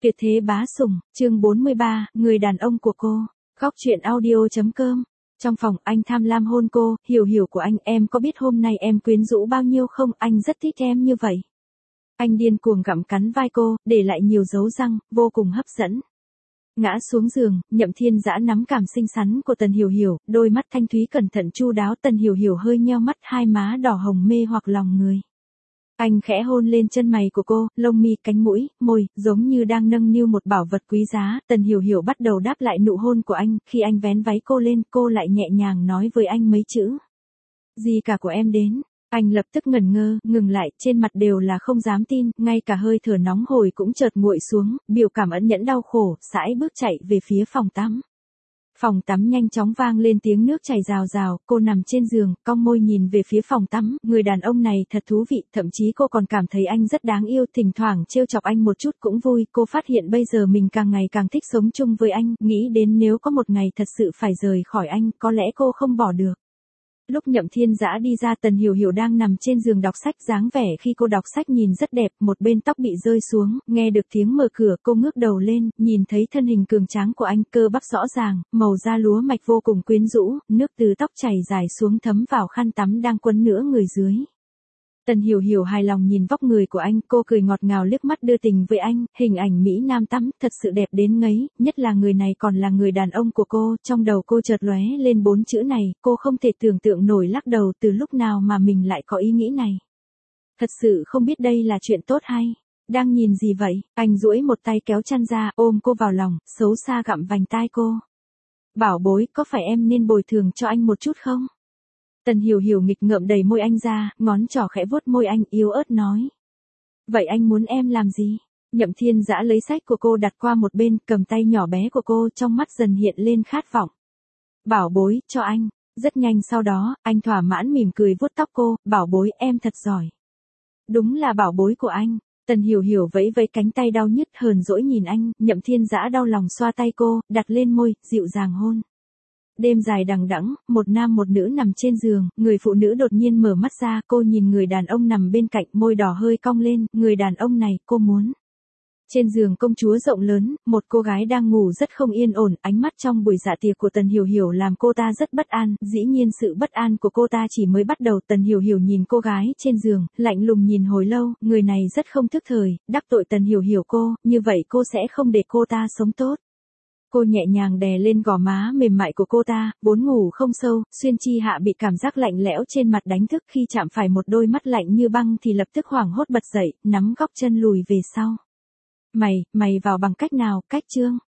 Tuyệt thế bá sủng, chương 43, người đàn ông của cô. Góc truyện audio.com. Trong phòng anh tham lam hôn cô, hiểu của anh, em có biết hôm nay em quyến rũ bao nhiêu không, anh rất thích em như vậy. Anh điên cuồng gặm cắn vai cô, để lại nhiều dấu răng, vô cùng hấp dẫn. Ngã xuống giường, Nhậm Thiên Dã nắm cảm xinh xắn của Tần Hiểu Hiểu, đôi mắt thanh thúy cẩn thận chu đáo. Tần Hiểu Hiểu hơi nheo mắt, hai má đỏ hồng mê hoặc lòng người. Anh khẽ hôn lên chân mày của cô, lông mi, cánh mũi, môi, giống như đang nâng niu một bảo vật quý giá. Tần Hiểu Hiểu bắt đầu đáp lại nụ hôn của anh, khi anh vén váy cô lên, cô lại nhẹ nhàng nói với anh mấy chữ. Gì cả của em đến. Anh lập tức ngẩn ngơ, ngừng lại, trên mặt đều là không dám tin, ngay cả hơi thở nóng hổi cũng chợt nguội xuống, biểu cảm ẩn nhẫn đau khổ, sải bước chạy về phía phòng tắm. Phòng tắm nhanh chóng vang lên tiếng nước chảy rào rào, cô nằm trên giường, cong môi nhìn về phía phòng tắm, người đàn ông này thật thú vị, thậm chí cô còn cảm thấy anh rất đáng yêu, thỉnh thoảng trêu chọc anh một chút cũng vui, cô phát hiện bây giờ mình càng ngày càng thích sống chung với anh, nghĩ đến nếu có một ngày thật sự phải rời khỏi anh, có lẽ cô không bỏ được. Lúc Nhậm Thiên Dã đi ra, Tần Hiểu Hiểu đang nằm trên giường đọc sách, dáng vẻ khi cô đọc sách nhìn rất đẹp, một bên tóc bị rơi xuống, nghe được tiếng mở cửa, cô ngước đầu lên, nhìn thấy thân hình cường tráng của anh, cơ bắp rõ ràng, màu da lúa mạch vô cùng quyến rũ, nước từ tóc chảy dài xuống thấm vào khăn tắm đang quấn nửa người dưới. Tần Hiểu Hiểu hài lòng nhìn vóc người của anh, cô cười ngọt ngào liếc mắt đưa tình với anh, hình ảnh Mỹ Nam tắm, thật sự đẹp đến ngấy, nhất là người này còn là người đàn ông của cô, trong đầu cô chợt lóe lên 4 chữ này, cô không thể tưởng tượng nổi, lắc đầu, từ lúc nào mà mình lại có ý nghĩ này. Thật sự không biết đây là chuyện tốt hay. Đang nhìn gì vậy? Anh duỗi một tay kéo chăn ra, ôm cô vào lòng, xấu xa gặm vành tai cô. Bảo bối, có phải em nên bồi thường cho anh một chút không? Tần Hiểu Hiểu nghịch ngợm đẩy môi anh ra, ngón trỏ khẽ vuốt môi anh, yếu ớt nói. Vậy anh muốn em làm gì? Nhậm Thiên Dã lấy sách của cô đặt qua một bên, cầm tay nhỏ bé của cô, trong mắt dần hiện lên khát vọng. Bảo bối, cho anh. Rất nhanh sau đó, anh thỏa mãn mỉm cười vuốt tóc cô, bảo bối, em thật giỏi. Đúng là bảo bối của anh. Tần Hiểu Hiểu vẫy vẫy cánh tay đau nhức, hờn dỗi nhìn anh, Nhậm Thiên Dã đau lòng xoa tay cô, đặt lên môi, dịu dàng hôn. Đêm dài đằng đẵng, một nam một nữ nằm trên giường, người phụ nữ đột nhiên mở mắt ra, cô nhìn người đàn ông nằm bên cạnh, môi đỏ hơi cong lên, người đàn ông này, cô muốn. Trên giường công chúa rộng lớn, một cô gái đang ngủ rất không yên ổn, ánh mắt trong buổi dạ tiệc của Tần Hiểu Hiểu làm cô ta rất bất an, dĩ nhiên sự bất an của cô ta chỉ mới bắt đầu. Tần Hiểu Hiểu nhìn cô gái trên giường, lạnh lùng nhìn hồi lâu, người này rất không thức thời, đắc tội Tần Hiểu Hiểu cô, như vậy cô sẽ không để cô ta sống tốt. Cô nhẹ nhàng đè lên gò má mềm mại của cô ta, vốn ngủ không sâu, xuyên chi hạ bị cảm giác lạnh lẽo trên mặt đánh thức, khi chạm phải một đôi mắt lạnh như băng thì lập tức hoảng hốt bật dậy, nắm góc chân lùi về sau. Mày vào bằng cách nào, cách chương?